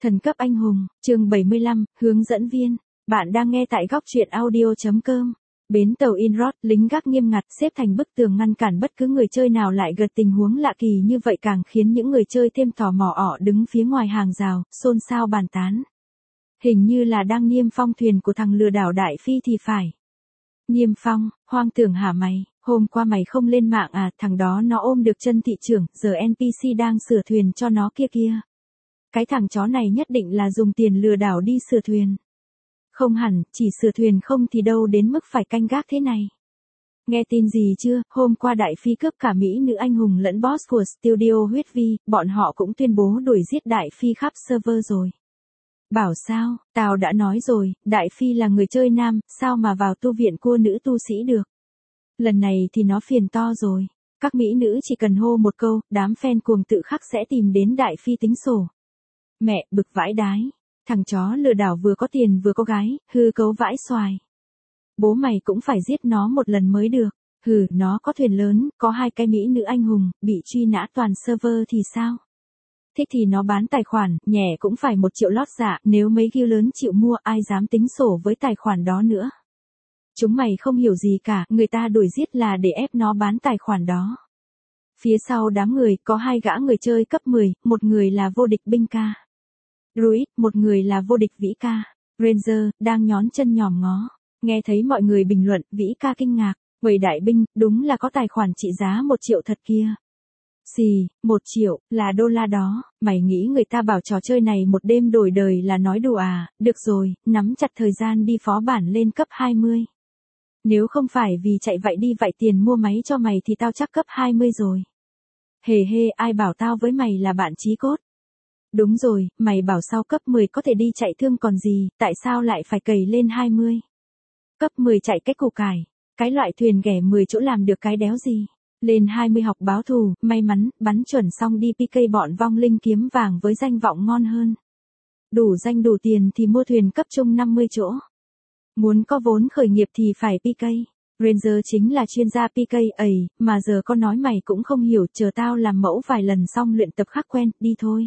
Thần cấp anh hùng, chương 75, hướng dẫn viên. Bạn đang nghe tại góc truyện audio.com. Bến tàu Inrod, lính gác nghiêm ngặt xếp thành bức tường ngăn cản bất cứ người chơi nào lại gật tình huống lạ kỳ như vậy càng khiến những người chơi thêm tò mò đứng phía ngoài hàng rào, xôn xao bàn tán. Hình như là đang niêm phong thuyền của thằng lừa đảo Đại Phi thì phải. Niêm phong, hoang tưởng hả mày, hôm qua mày không lên mạng à, thằng đó nó ôm được chân thị trưởng, giờ NPC đang sửa thuyền cho nó kia. Cái thằng chó này nhất định là dùng tiền lừa đảo đi sửa thuyền. Không hẳn, chỉ sửa thuyền không thì đâu đến mức phải canh gác thế này. Nghe tin gì chưa, hôm qua Đại Phi cướp cả mỹ nữ anh hùng lẫn boss của studio huyết vi, bọn họ cũng tuyên bố đuổi giết Đại Phi khắp server rồi. Bảo sao, tao đã nói rồi, Đại Phi là người chơi nam, sao mà vào tu viện cua nữ tu sĩ được. Lần này thì nó phiền to rồi. Các mỹ nữ chỉ cần hô một câu, đám fan cuồng tự khắc sẽ tìm đến Đại Phi tính sổ. Mẹ, bực vãi đái. Thằng chó lừa đảo vừa có tiền vừa có gái, hư cấu vãi xoài. Bố mày cũng phải giết nó một lần mới được. Hừ, nó có thuyền lớn, có 2 cái mỹ nữ anh hùng, bị truy nã toàn server thì sao? Thích thì nó bán tài khoản, nhẹ cũng phải 1 triệu lót dạ, nếu mấy guild lớn chịu mua ai dám tính sổ với tài khoản đó nữa. Chúng mày không hiểu gì cả, người ta đuổi giết là để ép nó bán tài khoản đó. Phía sau đám người, có 2 gã người chơi cấp 10, một người là vô địch binh ca. Druid, một người là vô địch vĩ ca. Ranger, đang nhón chân nhòm ngó. Nghe thấy mọi người bình luận, vĩ ca kinh ngạc. Quầy đại binh, đúng là có tài khoản trị giá 1 triệu thật kia. Xì, 1 triệu, là đô la đó. Mày nghĩ người ta bảo trò chơi này một đêm đổi đời là nói đùa à? Được rồi, nắm chặt thời gian đi phó bản lên cấp 20. Nếu không phải vì chạy vậy đi vậy tiền mua máy cho mày thì tao chắc cấp 20 rồi. Hề hê, ai bảo tao với mày là bạn chí cốt. Đúng rồi, mày bảo sau cấp 10 có thể đi chạy thương còn gì, tại sao lại phải cày lên 20? Cấp 10 chạy cái củ cải, cái loại thuyền ghẻ 10 chỗ làm được cái đéo gì. Lên 20 học báo thù, may mắn, bắn chuẩn xong đi PK bọn vong linh kiếm vàng với danh vọng ngon hơn. Đủ danh đủ tiền thì mua thuyền cấp trung 50 chỗ. Muốn có vốn khởi nghiệp thì phải PK. Ranger chính là chuyên gia PK ấy, mà giờ con nói mày cũng không hiểu, chờ tao làm mẫu vài lần xong luyện tập khắc quen, đi thôi.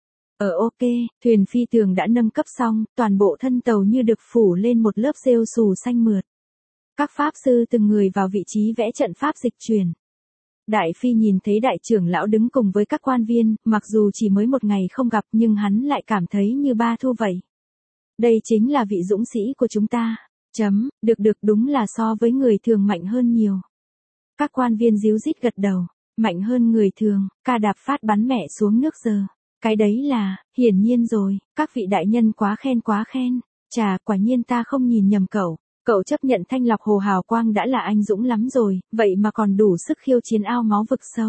Ok, thuyền phi tường đã nâng cấp xong, toàn bộ thân tàu như được phủ lên một lớp rêu xù xanh mượt. Các pháp sư từng người vào vị trí vẽ trận pháp dịch chuyển. Đại Phi nhìn thấy đại trưởng lão đứng cùng với các quan viên, mặc dù chỉ mới 1 ngày không gặp nhưng hắn lại cảm thấy như ba thu vậy. Đây chính là vị dũng sĩ của chúng ta. Được đúng là so với người thường mạnh hơn nhiều. Các quan viên díu dít gật đầu, mạnh hơn người thường, ca đạp phát bắn mẹ xuống nước giờ. Cái đấy là, hiển nhiên rồi, các vị đại nhân quá khen. Chà, quả nhiên ta không nhìn nhầm cậu. Cậu chấp nhận thanh lọc hồ hào quang đã là anh dũng lắm rồi, vậy mà còn đủ sức khiêu chiến ao máu vực sâu.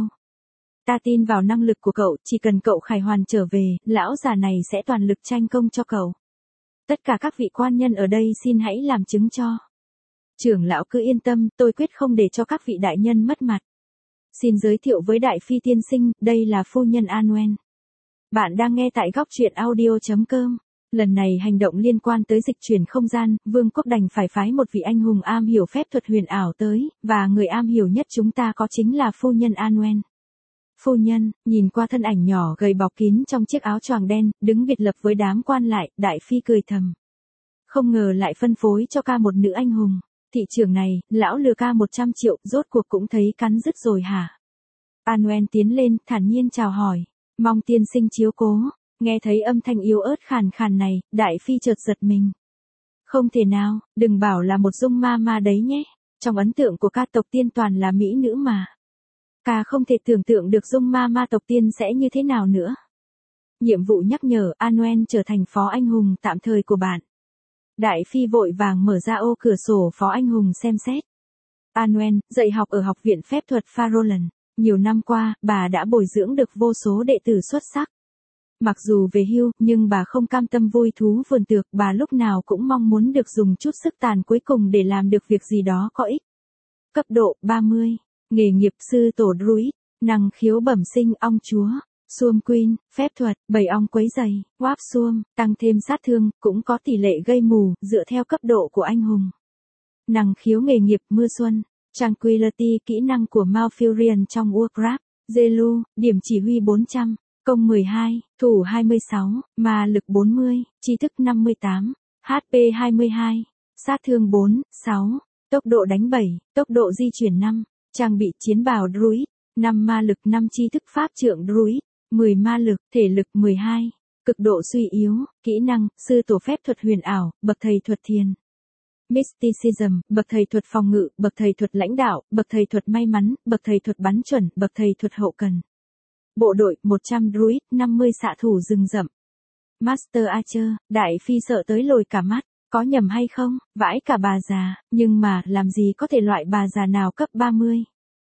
Ta tin vào năng lực của cậu, chỉ cần cậu khải hoàn trở về, lão già này sẽ toàn lực tranh công cho cậu. Tất cả các vị quan nhân ở đây xin hãy làm chứng cho. Trưởng lão cứ yên tâm, tôi quyết không để cho các vị đại nhân mất mặt. Xin giới thiệu với Đại Phi tiên sinh, đây là phu nhân Anwen. Bạn đang nghe tại góc truyện audio.com. Lần này hành động liên quan tới dịch chuyển không gian, vương quốc đành phải phái một vị anh hùng am hiểu phép thuật huyền ảo tới, và người am hiểu nhất chúng ta có chính là phu nhân Anwen. Phu nhân, nhìn qua thân ảnh nhỏ gầy bọc kín trong chiếc áo choàng đen, đứng biệt lập với đám quan lại, Đại Phi cười thầm. Không ngờ lại phân phối cho ca một nữ anh hùng. Thị trường này, lão lừa ca 100 triệu, rốt cuộc cũng thấy cắn rứt rồi hả? Anwen tiến lên, thản nhiên chào hỏi. Mong tiên sinh chiếu cố. Nghe thấy âm thanh yếu ớt khàn khàn này, Đại Phi chợt giật mình. Không thể nào, đừng bảo là một dung ma đấy nhé. Trong ấn tượng của ca tộc tiên toàn là mỹ nữ mà. Ca không thể tưởng tượng được dung ma tộc tiên sẽ như thế nào nữa. Nhiệm vụ nhắc nhở Anwen trở thành phó anh hùng tạm thời của bạn. Đại Phi vội vàng mở ra ô cửa sổ phó anh hùng xem xét. Anwen, dạy học ở học viện phép thuật Farolan. Nhiều năm qua, bà đã bồi dưỡng được vô số đệ tử xuất sắc. Mặc dù về hưu, nhưng bà không cam tâm vui thú vườn tược, bà lúc nào cũng mong muốn được dùng chút sức tàn cuối cùng để làm được việc gì đó có ích. Cấp độ 30. Nghề nghiệp sư tổ Druid. Năng khiếu bẩm sinh ong chúa. Xuông Queen, phép thuật, 7 ong quấy giày, Warp Xuông, tăng thêm sát thương, cũng có tỷ lệ gây mù, dựa theo cấp độ của anh hùng. Năng khiếu nghề nghiệp mưa xuân. Tranquility, kỹ năng của Malfurion trong Warcraft. Zelu, điểm chỉ huy 400. Công 12, thủ 26, ma lực 40, trí thức 58, HP 22, sát thương 4, 6, tốc độ đánh 7, tốc độ di chuyển 5, trang bị chiến bào druid, 5 ma lực 5 trí thức pháp trượng druid, 10 ma lực, thể lực 12, cực độ suy yếu, kỹ năng, sư tổ phép thuật huyền ảo, bậc thầy thuật thiền. Mysticism, bậc thầy thuật phòng ngự, bậc thầy thuật lãnh đạo, bậc thầy thuật may mắn, bậc thầy thuật bắn chuẩn, bậc thầy thuật hậu cần. Bộ đội, 100 druid, 50 xạ thủ rừng rậm. Master Archer, đại phi sợ tới lồi cả mắt, có nhầm hay không, vãi cả bà già, nhưng mà, làm gì có thể loại bà già nào cấp 30.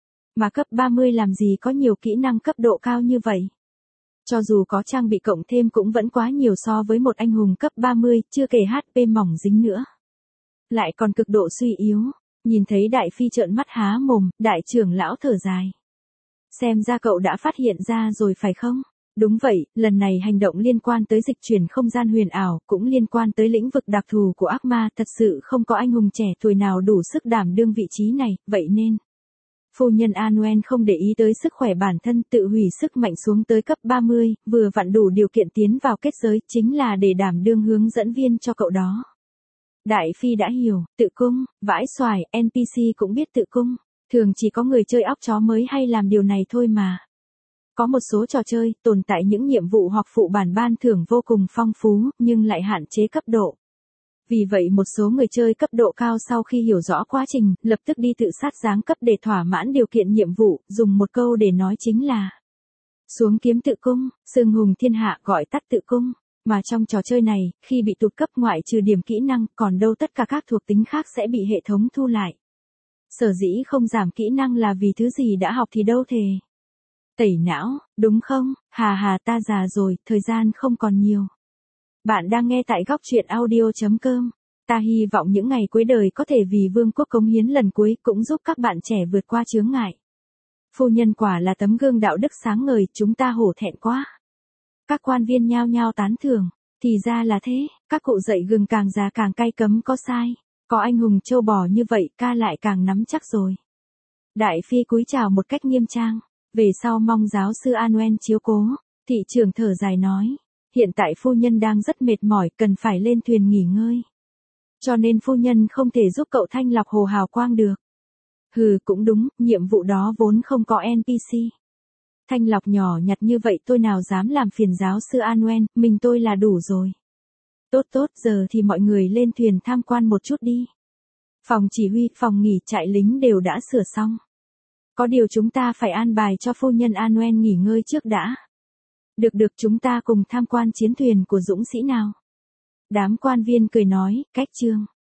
Mà cấp 30 làm gì có nhiều kỹ năng cấp độ cao như vậy. Cho dù có trang bị cộng thêm cũng vẫn quá nhiều so với một anh hùng cấp 30, chưa kể HP mỏng dính nữa. Lại còn cực độ suy yếu, nhìn thấy đại phi trợn mắt há mồm, đại trưởng lão thở dài. Xem ra cậu đã phát hiện ra rồi phải không? Đúng vậy, lần này hành động liên quan tới dịch chuyển không gian huyền ảo, cũng liên quan tới lĩnh vực đặc thù của ác ma, thật sự không có anh hùng trẻ tuổi nào đủ sức đảm đương vị trí này, vậy nên phu nhân Anwen không để ý tới sức khỏe bản thân, tự hủy sức mạnh xuống tới cấp 30, vừa vặn đủ điều kiện tiến vào kết giới, chính là để đảm đương hướng dẫn viên cho cậu đó. Đại phi đã hiểu, tự cung, vãi xoài, NPC cũng biết tự cung, thường chỉ có người chơi óc chó mới hay làm điều này thôi mà. Có một số trò chơi, tồn tại những nhiệm vụ hoặc phụ bản ban thưởng vô cùng phong phú, nhưng lại hạn chế cấp độ. Vì vậy một số người chơi cấp độ cao sau khi hiểu rõ quá trình, lập tức đi tự sát giáng cấp để thỏa mãn điều kiện nhiệm vụ, dùng một câu để nói chính là xuống kiếm tự cung, xưng hùng thiên hạ gọi tắt tự cung. Mà trong trò chơi này, khi bị tụt cấp ngoại trừ điểm kỹ năng, còn đâu tất cả các thuộc tính khác sẽ bị hệ thống thu lại. Sở dĩ không giảm kỹ năng là vì thứ gì đã học thì đâu thề. Tẩy não, đúng không? Hà hà ta già rồi, thời gian không còn nhiều. Bạn đang nghe tại góc truyện audio.com. Ta hy vọng những ngày cuối đời có thể vì vương quốc cống hiến lần cuối cũng giúp các bạn trẻ vượt qua chướng ngại. Phu nhân quả là tấm gương đạo đức sáng ngời, chúng ta hổ thẹn quá. Các quan viên nhao nhao tán thưởng, thì ra là thế, các cụ dạy gừng càng già càng cay cấm có sai, có anh hùng châu bò như vậy ca lại càng nắm chắc rồi. Đại phi cúi chào một cách nghiêm trang, về sau mong giáo sư Anwen chiếu cố, thị trưởng thở dài nói, hiện tại phu nhân đang rất mệt mỏi cần phải lên thuyền nghỉ ngơi. Cho nên phu nhân không thể giúp cậu thanh lọc hồ hào quang được. Hừ cũng đúng, nhiệm vụ đó vốn không có NPC. Thanh lọc nhỏ nhặt như vậy tôi nào dám làm phiền giáo sư Anwen, mình tôi là đủ rồi. Tốt tốt, giờ thì mọi người lên thuyền tham quan một chút đi. Phòng chỉ huy, phòng nghỉ, trại lính đều đã sửa xong. Có điều chúng ta phải an bài cho phu nhân Anwen nghỉ ngơi trước đã. Được chúng ta cùng tham quan chiến thuyền của dũng sĩ nào. Đám quan viên cười nói, cách chương.